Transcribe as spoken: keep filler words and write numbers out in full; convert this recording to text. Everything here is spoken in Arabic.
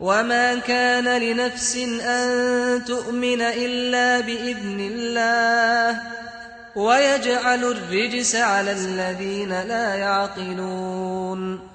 وما كان لنفس أن تؤمن إلا بإذن الله ويجعل الرجس على الذين لا يعقلون